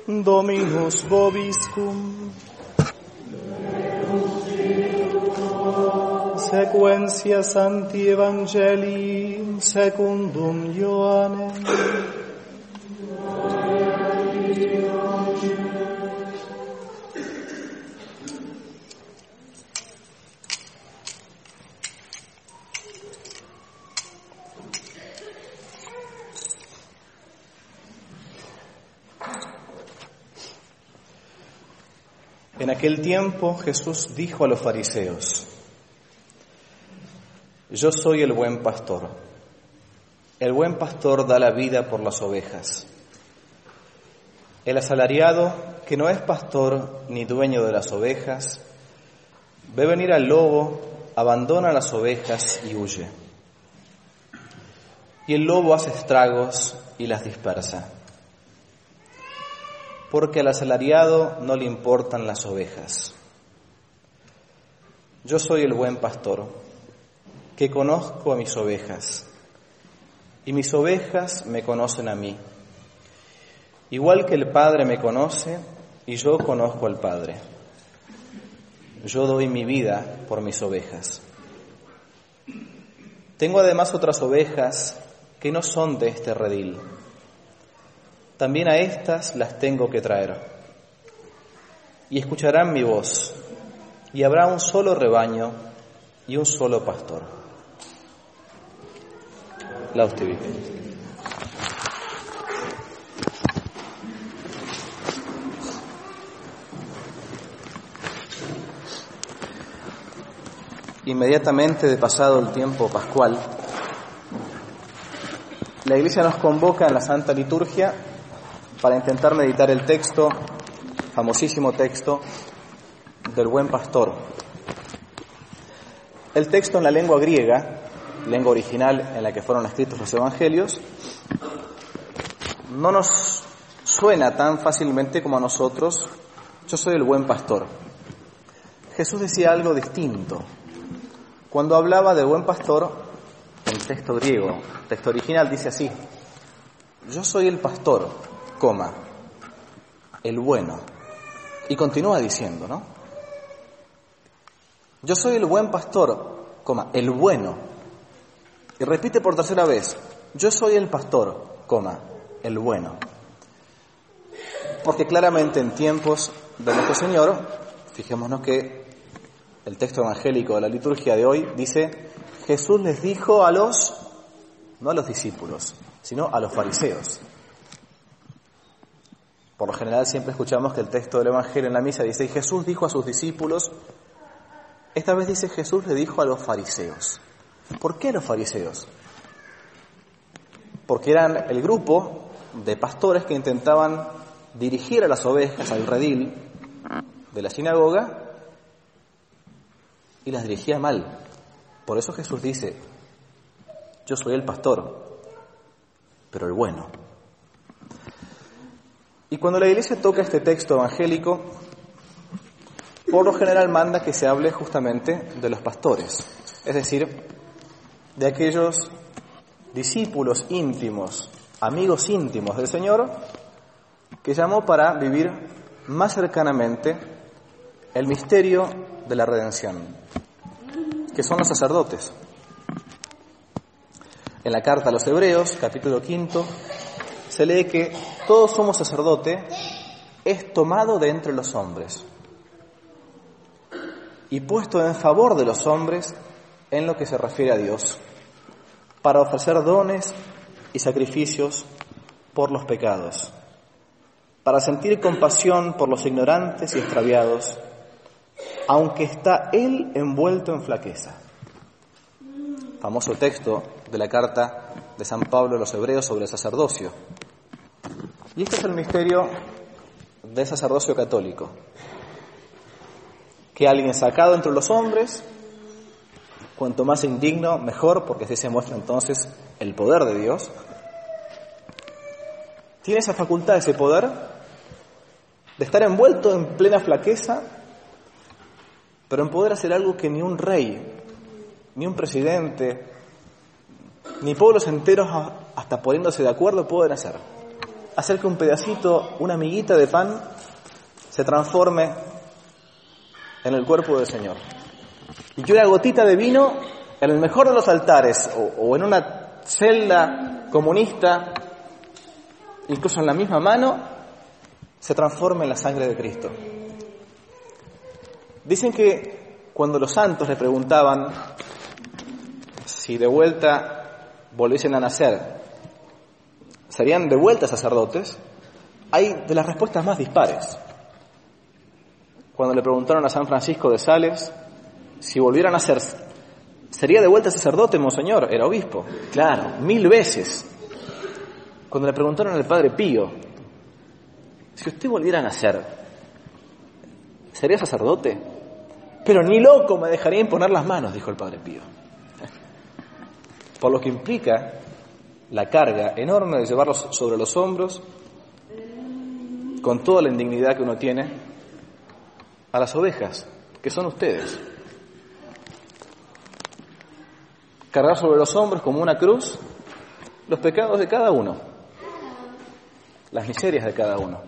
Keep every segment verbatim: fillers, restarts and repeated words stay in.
Dominus vobiscum. Sequentia Sancti Evangelii secundum Ioannem. En aquel tiempo Jesús dijo a los fariseos: Yo soy el buen pastor. El buen pastor da la vida por las ovejas. El asalariado, que no es pastor ni dueño de las ovejas, ve venir al lobo, abandona las ovejas y huye. Y el lobo hace estragos y las dispersa. Porque al asalariado no le importan las ovejas. Yo soy el buen pastor, que conozco a mis ovejas, y mis ovejas me conocen a mí, igual que el Padre me conoce, y yo conozco al Padre. Yo doy mi vida por mis ovejas. Tengo además otras ovejas que no son de este redil. También a estas las tengo que traer. Y escucharán mi voz, y habrá un solo rebaño y un solo pastor. Lauste Vitae. Inmediatamente de pasado el tiempo pascual, la Iglesia nos convoca en la Santa Liturgia para intentar meditar el texto, famosísimo texto, del Buen Pastor. El texto en la lengua griega, lengua original en la que fueron escritos los Evangelios, no nos suena tan fácilmente como a nosotros: yo soy el buen pastor. Jesús decía algo distinto. Cuando hablaba del buen pastor, en el texto griego, el texto original dice así: yo soy el pastor, coma, el bueno. Y continúa diciendo, ¿no? Yo soy el buen pastor, coma, el bueno. Y repite por tercera vez: yo soy el pastor, coma, el bueno. Porque claramente en tiempos de nuestro Señor, fijémonos que el texto evangélico de la liturgia de hoy dice: Jesús les dijo a los, no a los discípulos, sino a los fariseos. Por lo general siempre escuchamos que el texto del Evangelio en la misa dice: y Jesús dijo a sus discípulos. Esta vez dice: Jesús le dijo a los fariseos. ¿Por qué a los fariseos? Porque eran el grupo de pastores que intentaban dirigir a las ovejas al redil de la sinagoga y las dirigía mal. Por eso Jesús dice: yo soy el pastor, pero el bueno. Y cuando la Iglesia toca este texto evangélico, por lo general manda que se hable justamente de los pastores, es decir, de aquellos discípulos íntimos, amigos íntimos del Señor, que llamó para vivir más cercanamente el misterio de la redención, que son los sacerdotes. En la carta a los Hebreos, capítulo quinto, se lee que todo sumo sacerdote es tomado de entre los hombres y puesto en favor de los hombres en lo que se refiere a Dios, para ofrecer dones y sacrificios por los pecados, para sentir compasión por los ignorantes y extraviados, aunque está él envuelto en flaqueza. Famoso texto de la carta de San Pablo a los Hebreos sobre el sacerdocio. Y este es el misterio del sacerdocio católico. Que alguien sacado entre los hombres, cuanto más indigno, mejor, porque así se muestra entonces el poder de Dios, tiene esa facultad, ese poder, de estar envuelto en plena flaqueza, pero en poder hacer algo que ni un rey, ni un presidente, ni pueblos enteros hasta poniéndose de acuerdo pueden hacer. hacer que un pedacito, una miguita de pan, se transforme en el cuerpo del Señor. Y que una gotita de vino, en el mejor de los altares, o, o en una celda comunista, incluso en la misma mano, se transforme en la sangre de Cristo. Dicen que cuando los santos le preguntaban si de vuelta volviesen a nacer, ¿serían de vuelta sacerdotes? Hay de las respuestas más dispares. Cuando le preguntaron a San Francisco de Sales si volvieran a nacer, ¿sería de vuelta sacerdote, monseñor? Era obispo. Claro, mil veces. Cuando le preguntaron al Padre Pío, si usted volviera a nacer, ¿sería sacerdote? Pero ni loco me dejaría imponer las manos, dijo el Padre Pío. Por lo que implica la carga enorme de llevarlos sobre los hombros, con toda la indignidad que uno tiene, a las ovejas, que son ustedes. Cargar sobre los hombros como una cruz los pecados de cada uno, las miserias de cada uno.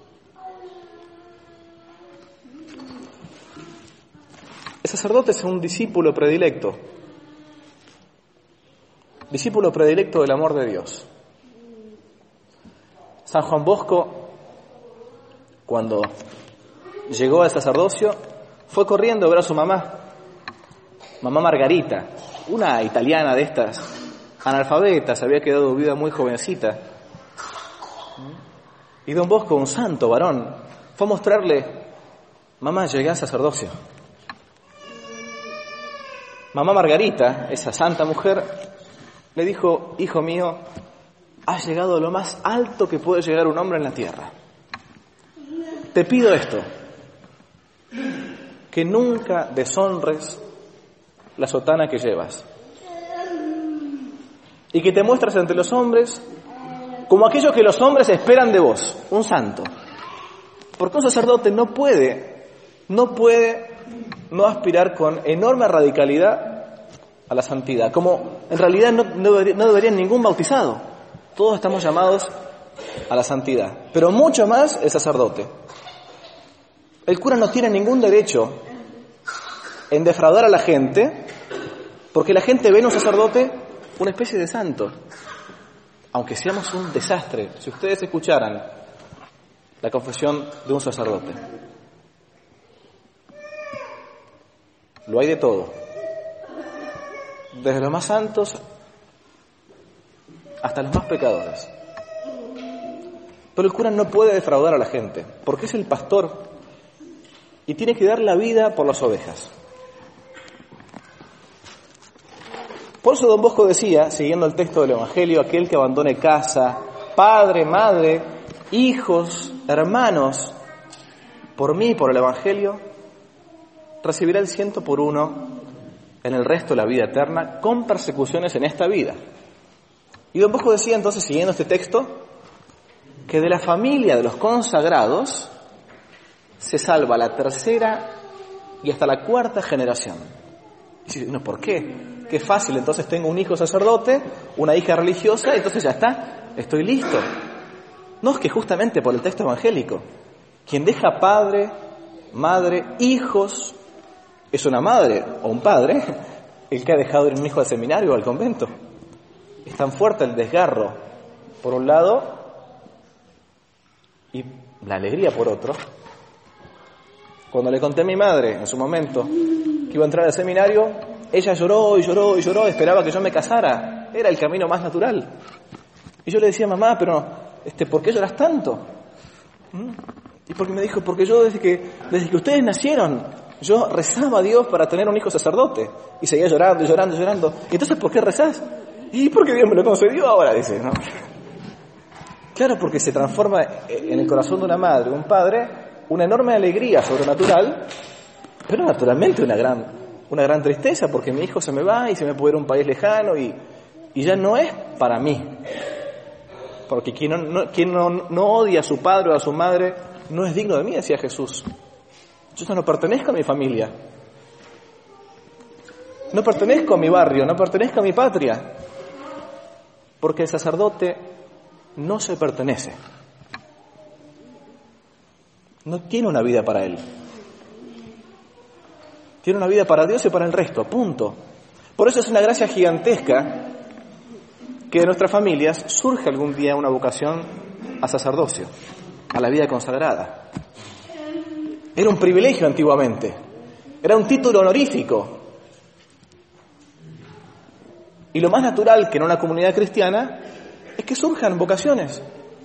El sacerdote es un discípulo predilecto, discípulo predilecto del amor de Dios. San Juan Bosco, cuando llegó al sacerdocio, fue corriendo a ver a su mamá, mamá Margarita, una italiana de estas, analfabeta, se había quedado viuda muy jovencita. Y don Bosco, un santo varón, fue a mostrarle: mamá, llegué al sacerdocio. Mamá Margarita, esa santa mujer, le dijo: hijo mío, has llegado a lo más alto que puede llegar un hombre en la tierra. Te pido esto, que nunca deshonres la sotana que llevas y que te muestres ante los hombres como aquello que los hombres esperan de vos, un santo. Porque un sacerdote no puede, no puede no aspirar con enorme radicalidad a la santidad, como en realidad no, no, debería, no deberían ningún bautizado. Todos estamos llamados a la santidad, pero mucho más el sacerdote. El cura no tiene ningún derecho en defraudar a la gente, porque la gente ve en un sacerdote una especie de santo, aunque seamos un desastre. Si ustedes escucharan la confesión de un sacerdote, lo hay de todo, desde los más santos hasta los más pecadores. Pero el cura no puede defraudar a la gente, porque es el pastor y tiene que dar la vida por las ovejas. Por eso don Bosco decía, siguiendo el texto del Evangelio: aquel que abandone casa, padre, madre, hijos, hermanos, por mí y por el Evangelio, recibirá el ciento por uno en el resto de la vida eterna, con persecuciones en esta vida. Y don Bosco decía entonces, siguiendo este texto, que de la familia de los consagrados se salva la tercera y hasta la cuarta generación. Y si no, ¿por qué? Qué fácil, entonces tengo un hijo sacerdote, una hija religiosa, y entonces ya está, estoy listo. No, es que justamente por el texto evangélico, quien deja padre, madre, hijos, es una madre o un padre el que ha dejado ir un hijo al seminario o al convento. Es tan fuerte el desgarro por un lado y la alegría por otro. Cuando le conté a mi madre en su momento que iba a entrar al seminario, ella lloró y lloró y lloró, esperaba que yo me casara, era el camino más natural. Y yo le decía: mamá, pero este, ¿por qué lloras tanto? ¿Mm? Y porque me dijo: porque yo desde que, desde que ustedes nacieron, yo rezaba a Dios para tener un hijo sacerdote. Y seguía llorando y llorando y llorando. ¿Y entonces por qué rezás? Y porque Dios me lo concedió ahora, dice, ¿no? Claro, porque se transforma en el corazón de una madre, un padre, una enorme alegría sobrenatural, pero naturalmente una gran, una gran tristeza, porque mi hijo se me va y se me puede ir a un país lejano y, y ya no es para mí. Porque quien, no, no, quien no, no odia a su padre o a su madre no es digno de mí, decía Jesús. Yo ya no pertenezco a mi familia, no pertenezco a mi barrio, no pertenezco a mi patria, porque el sacerdote no se pertenece. no tiene una vida para él. Tiene una vida para Dios y para el resto, punto. Por eso es una gracia gigantesca que de nuestras familias surge algún día una vocación a sacerdocio, a la vida consagrada. Era un privilegio antiguamente, era un título honorífico. Y lo más natural que en una comunidad cristiana es que surjan vocaciones.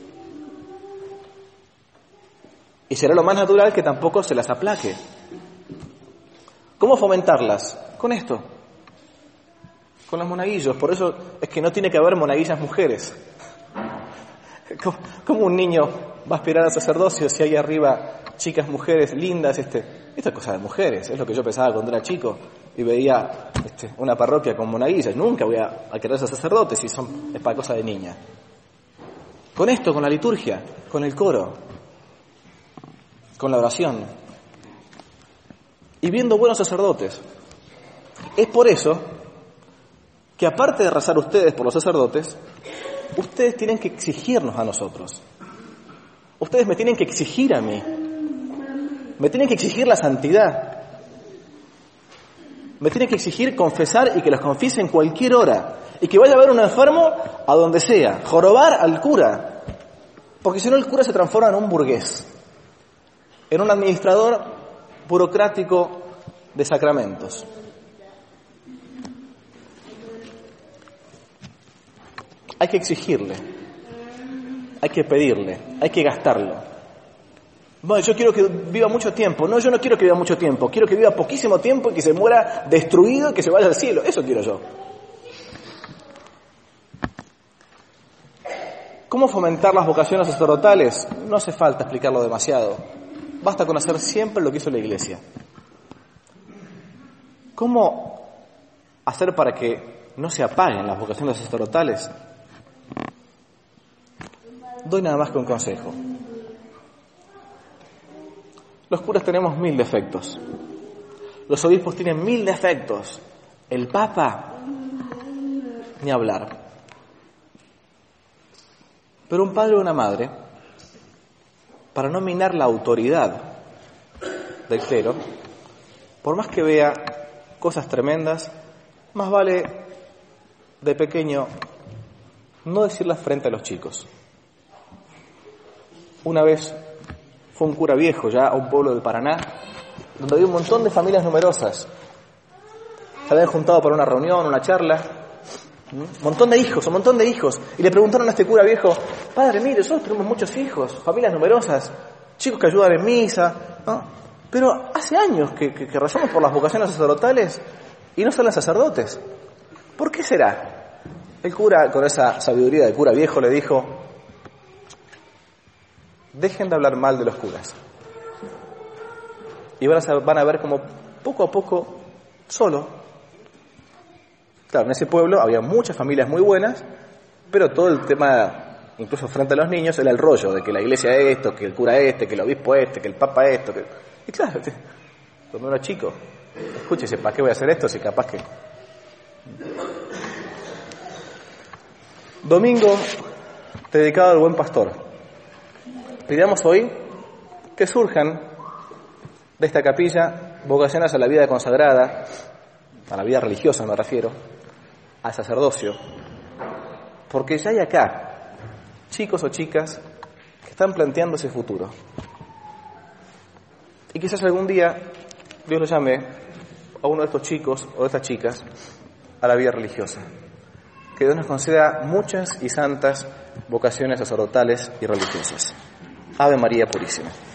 Y será lo más natural que tampoco se las aplaque. ¿Cómo fomentarlas? Con esto, con los monaguillos. Por eso es que no tiene que haber monaguillas mujeres. ¿Cómo un niño va a aspirar al sacerdocio si hay arriba chicas, mujeres lindas? Este, esta es cosa de mujeres, es lo que yo pensaba cuando era chico y veía este, una parroquia con monaguillas. Nunca voy a, a querer ser sacerdote si son, es para cosa de niña. Con esto, con la liturgia, con el coro, con la oración y viendo buenos sacerdotes. Es por eso que aparte de rezar ustedes por los sacerdotes, ustedes tienen que exigirnos a nosotros. Ustedes me tienen que exigir a mí. Me tienen que exigir la santidad. Me tienen que exigir confesar y que los confiese en cualquier hora. Y que vaya a ver un enfermo a donde sea. Jorobar al cura. Porque si no el cura se transforma en un burgués. En un administrador burocrático de sacramentos. Hay que exigirle, hay que pedirle, hay que gastarlo. Bueno, yo quiero que viva mucho tiempo. No, yo no quiero que viva mucho tiempo. Quiero que viva poquísimo tiempo y que se muera destruido y que se vaya al cielo. Eso quiero yo. ¿Cómo fomentar las vocaciones sacerdotales? No hace falta explicarlo demasiado. Basta con hacer siempre lo que hizo la Iglesia. ¿Cómo hacer para que no se apaguen las vocaciones sacerdotales? Doy nada más que un consejo. Los curas tenemos mil defectos. Los obispos tienen mil defectos. El Papa, ni hablar. Pero un padre o una madre, para no minar la autoridad del clero, por más que vea cosas tremendas, más vale de pequeño no decirlas frente a los chicos. Una vez fue un cura viejo ya a un pueblo del Paraná, donde había un montón de familias numerosas. Se habían juntado para una reunión, una charla, un montón de hijos, un montón de hijos. Y le preguntaron a este cura viejo: padre, mire, nosotros tenemos muchos hijos, familias numerosas, chicos que ayudan en misa, ¿no? Pero hace años que, que, que rezamos por las vocaciones sacerdotales y no salen sacerdotes. ¿Por qué será? El cura, con esa sabiduría de cura viejo, le dijo: dejen de hablar mal de los curas. Y van a, van a ver como poco a poco, solo. Claro, en ese pueblo había muchas familias muy buenas, pero todo el tema, incluso frente a los niños, era el rollo de que la iglesia es esto, que el cura este, que el obispo este, que el papa esto. Que... Y claro, cuando era chico, escúchese, ¿para qué voy a hacer esto si capaz que... Domingo dedicado al buen pastor. Pidamos hoy que surjan de esta capilla vocaciones a la vida consagrada, a la vida religiosa me refiero, al sacerdocio, porque ya hay acá chicos o chicas que están planteando ese futuro. Y quizás algún día Dios lo llame a uno de estos chicos o de estas chicas a la vida religiosa. Que Dios nos conceda muchas y santas vocaciones sacerdotales y religiosas. Ave María Purísima.